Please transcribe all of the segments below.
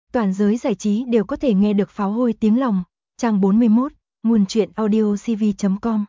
Toàn giới giải trí đều có thể nghe được pháo hôi tiếng lòng. Trang 41, nguồn truyện audiocv.com.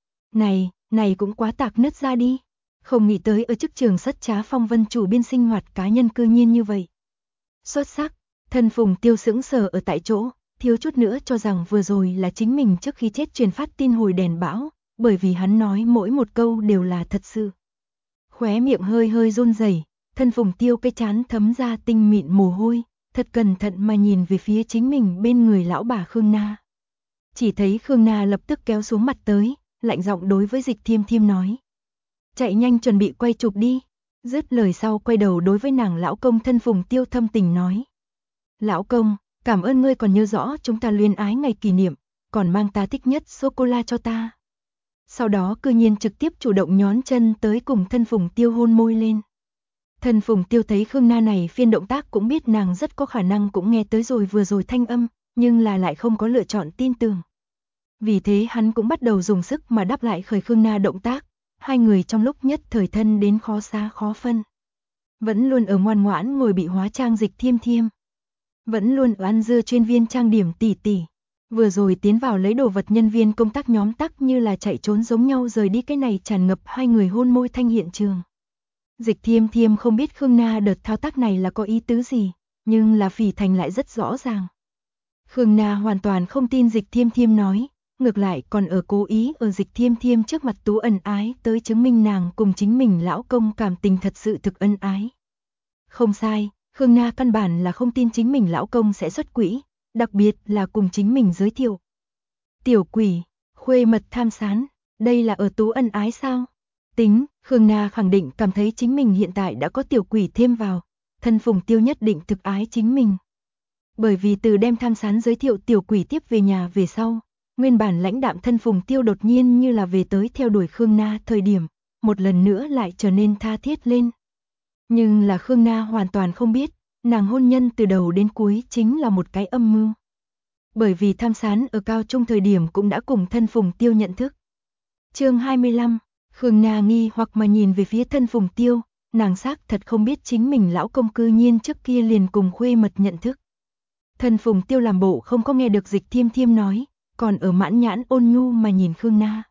Này cũng quá tạc nứt ra đi. Không nghĩ tới ở chức trường sất trá phong vân chủ biên sinh hoạt cá nhân cư nhiên như vậy. Xuất sắc, thân Phùng Tiêu sững sờ ở tại chỗ, thiếu chút nữa cho rằng vừa rồi là chính mình trước khi chết truyền phát tin hồi đèn bão, bởi vì hắn nói mỗi một câu đều là thật sự. Khóe miệng hơi hơi run rẩy, thân Phùng Tiêu cái trán thấm ra tinh mịn mồ hôi, thật cẩn thận mà nhìn về phía chính mình bên người lão bà Khương Na. Chỉ thấy Khương Na lập tức kéo xuống mặt tới, lạnh giọng đối với Dịch Thiêm Thiêm nói. Chạy nhanh chuẩn bị quay chụp đi. Dứt lời sau quay đầu đối với nàng lão công thân Phùng Tiêu thâm tình nói. Lão công, cảm ơn ngươi còn nhớ rõ chúng ta luyến ái ngày kỷ niệm, còn mang ta thích nhất sô-cô-la cho ta. Sau đó cư nhiên trực tiếp chủ động nhón chân tới cùng thân Phùng Tiêu hôn môi lên. Thân Phùng Tiêu thấy Khương Na này phiên động tác cũng biết nàng rất có khả năng cũng nghe tới rồi vừa rồi thanh âm, nhưng là lại không có lựa chọn tin tưởng. Vì thế hắn cũng bắt đầu dùng sức mà đáp lại khởi Khương Na động tác, hai người trong lúc nhất thời thân đến khó xa khó phân. Vẫn luôn ở ngoan ngoãn ngồi bị hóa trang Dịch Thiêm Thiêm. Vẫn luôn ở ăn dưa chuyên viên trang điểm tỉ tỉ. Vừa rồi tiến vào lấy đồ vật nhân viên công tác nhóm tắc như là chạy trốn giống nhau rời đi cái này tràn ngập hai người hôn môi thanh hiện trường. Dịch Thiêm Thiêm không biết Khương Na đợt thao tác này là có ý tứ gì, nhưng là Phỉ Thành lại rất rõ ràng. Khương Na hoàn toàn không tin Dịch Thiêm Thiêm nói, ngược lại còn ở cố ý ở Dịch Thiêm Thiêm trước mặt tú ân ái tới chứng minh nàng cùng chính mình lão công cảm tình thật sự thực ân ái. Không sai, Khương Na căn bản là không tin chính mình lão công sẽ xuất quỹ, đặc biệt là cùng chính mình giới thiệu. Tiểu quỷ, khuê mật tham sán, đây là ở tú ân ái sao? Tính, Khương Na khẳng định cảm thấy chính mình hiện tại đã có tiểu quỷ thêm vào, thân Phùng Tiêu nhất định thực ái chính mình. Bởi vì từ đem tham sán giới thiệu tiểu quỷ tiếp về nhà về sau, nguyên bản lãnh đạm thân Phùng Tiêu đột nhiên như là về tới theo đuổi Khương Na thời điểm, một lần nữa lại trở nên tha thiết lên. Nhưng là Khương Na hoàn toàn không biết, nàng hôn nhân từ đầu đến cuối chính là một cái âm mưu. Bởi vì tham sán ở cao trung thời điểm cũng đã cùng thân Phùng Tiêu nhận thức. Chương 25, Khương Na nghi hoặc mà nhìn về phía thân Phùng Tiêu, nàng xác thật không biết chính mình lão công cư nhiên trước kia liền cùng khuê mật nhận thức. Thân Phùng Tiêu làm bộ không có nghe được Dịch Thiêm Thiêm nói, còn ở mãn nhãn ôn nhu mà nhìn Khương Na.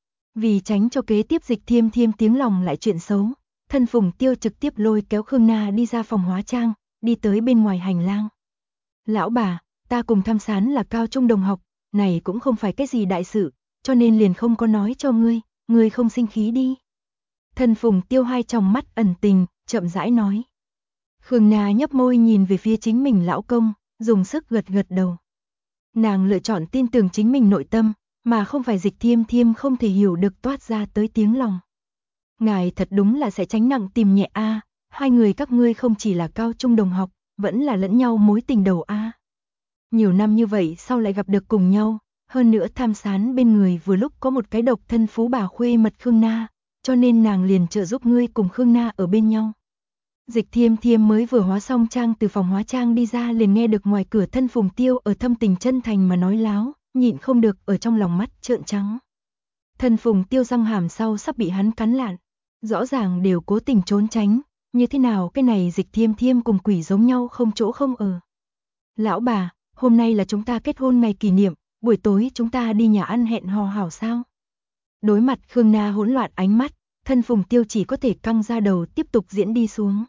Vì tránh cho kế tiếp Dịch Thiêm Thiêm tiếng lòng lại chuyện xấu, thân Phùng Tiêu trực tiếp lôi kéo Khương Na đi ra phòng hóa trang, đi tới bên ngoài hành lang. Lão bà, ta cùng tham sán là cao trung đồng học, này cũng không phải cái gì đại sự, cho nên liền không có nói cho ngươi không sinh khí đi. Thân Phùng Tiêu hai tròng mắt ẩn tình, chậm rãi nói. Khương Na nhấp môi nhìn về phía chính mình lão công, dùng sức gật gật đầu. Nàng lựa chọn tin tưởng chính mình nội tâm, mà không phải Dịch Thiêm Thiêm không thể hiểu được toát ra tới tiếng lòng. Ngài thật đúng là sẽ tránh nặng tìm nhẹ a, hai người các ngươi không chỉ là cao trung đồng học, vẫn là lẫn nhau mối tình đầu a. Nhiều năm như vậy sau lại gặp được cùng nhau, hơn nữa tham sán bên người vừa lúc có một cái độc thân phú bà khuê mật Khương Na, cho nên nàng liền trợ giúp ngươi cùng Khương Na ở bên nhau. Dịch Thiêm Thiêm mới vừa hóa xong trang từ phòng hóa trang đi ra liền nghe được ngoài cửa thân Phùng Tiêu ở thâm tình chân thành mà nói láo, nhịn không được ở trong lòng mắt trợn trắng. Thân Phùng Tiêu răng hàm sau sắp bị hắn cắn lạn, rõ ràng đều cố tình trốn tránh, như thế nào cái này Dịch Thiêm Thiêm cùng quỷ giống nhau không chỗ không ở. Lão bà, hôm nay là chúng ta kết hôn ngày kỷ niệm, buổi tối chúng ta đi nhà ăn hẹn hò hảo sao? Đối mặt Khương Na hỗn loạn ánh mắt, thân Phùng Tiêu chỉ có thể căng ra đầu tiếp tục diễn đi xuống.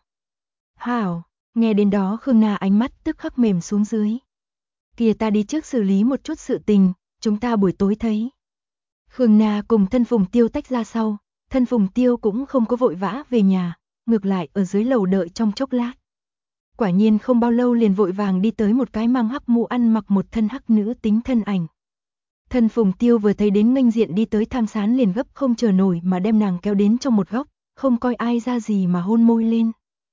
Hảo, nghe đến đó Khương Na ánh mắt tức khắc mềm xuống dưới. Kìa ta đi trước xử lý một chút sự tình, chúng ta buổi tối thấy. Khương Na cùng thân Phùng Tiêu tách ra sau, thân Phùng Tiêu cũng không có vội vã về nhà, ngược lại ở dưới lầu đợi trong chốc lát. Quả nhiên không bao lâu liền vội vàng đi tới một cái mang hắc mũ ăn mặc một thân hắc nữ tính thân ảnh. Thân Phùng Tiêu vừa thấy đến nghênh diện đi tới tham sán liền gấp không chờ nổi mà đem nàng kéo đến trong một góc, không coi ai ra gì mà hôn môi lên.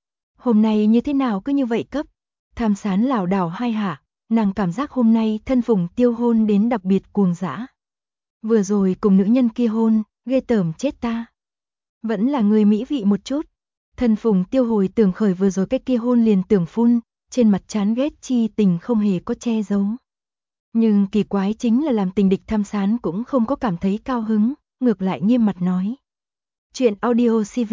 Hôm nay như thế nào cứ như vậy cấp? Tham sán lảo đảo hai hạ, nàng cảm giác hôm nay thân Phùng Tiêu hôn đến đặc biệt cuồng dã. Vừa rồi cùng nữ nhân kia hôn, ghê tởm chết ta. Vẫn là người mỹ vị một chút. Thân Phùng Tiêu hồi tưởng khởi vừa rồi cái kia hôn liền tưởng phun, trên mặt chán ghét chi tình không hề có che giấu. Nhưng kỳ quái chính là làm tình địch tham sán cũng không có cảm thấy cao hứng, ngược lại nghiêm mặt nói. Chuyện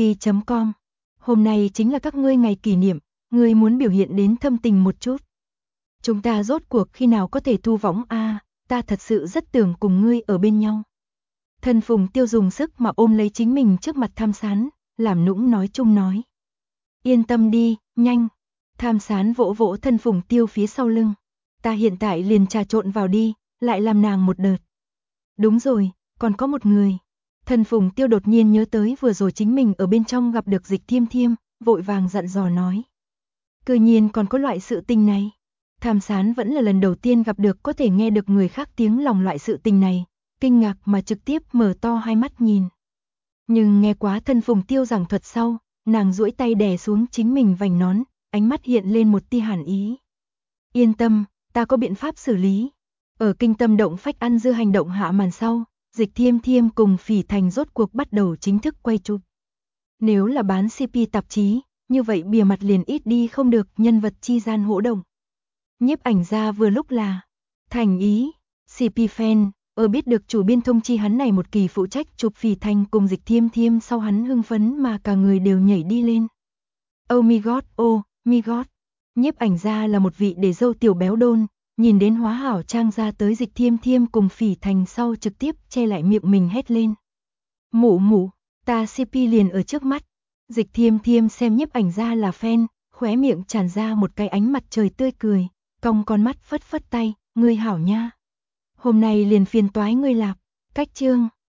audiocv.com. Hôm nay chính là các ngươi ngày kỷ niệm, ngươi muốn biểu hiện đến thâm tình một chút. Chúng ta rốt cuộc khi nào có thể thu võng a, ta thật sự rất tưởng cùng ngươi ở bên nhau. Thân Phùng Tiêu dùng sức mà ôm lấy chính mình trước mặt Tham Sán, làm nũng nói chung nói. Yên tâm đi, nhanh. Tham Sán vỗ vỗ thân Phùng Tiêu phía sau lưng. Ta hiện tại liền trà trộn vào đi, lại làm nàng một đợt. Đúng rồi, còn có một người. Thân Phùng Tiêu đột nhiên nhớ tới vừa rồi chính mình ở bên trong gặp được Dịch Thiêm Thiêm, vội vàng dặn dò nói. Cư nhiên còn có loại sự tình này. Tham Sán vẫn là lần đầu tiên gặp được có thể nghe được người khác tiếng lòng loại sự tình này, kinh ngạc mà trực tiếp mở to hai mắt nhìn. Nhưng nghe quá thân Phùng Tiêu giảng thuật sau, nàng duỗi tay đè xuống chính mình vành nón, ánh mắt hiện lên một tia hàn ý. Yên tâm, ta có biện pháp xử lý. Ở kinh tâm động phách ăn dưa hành động hạ màn sau, Dịch Thiêm Thiêm cùng Phỉ Thành rốt cuộc bắt đầu chính thức quay chụp. Nếu là bán CP tạp chí, như vậy bìa mặt liền ít đi không được nhân vật chi gian hỗ động. Nhiếp ảnh gia vừa lúc là Thành Ý, CP fan, ở biết được chủ biên thông chi hắn này một kỳ phụ trách chụp Phỉ Thành cùng Dịch Thiêm Thiêm sau hắn hưng phấn mà cả người đều nhảy đi lên. Oh my god, nhiếp ảnh gia là một vị để dâu tiểu béo đôn, nhìn đến Hóa Hảo Trang ra tới Dịch Thiêm Thiêm cùng Phỉ Thành sau trực tiếp che lại miệng mình hét lên. Mụ, ta CP liền ở trước mắt. Dịch Thiêm Thiêm xem nhiếp ảnh gia là fan, khóe miệng tràn ra một cái ánh mặt trời tươi cười, cong con mắt phất phất tay, ngươi hảo nha. Hôm nay liền phiền toái ngươi lạp, cách chương.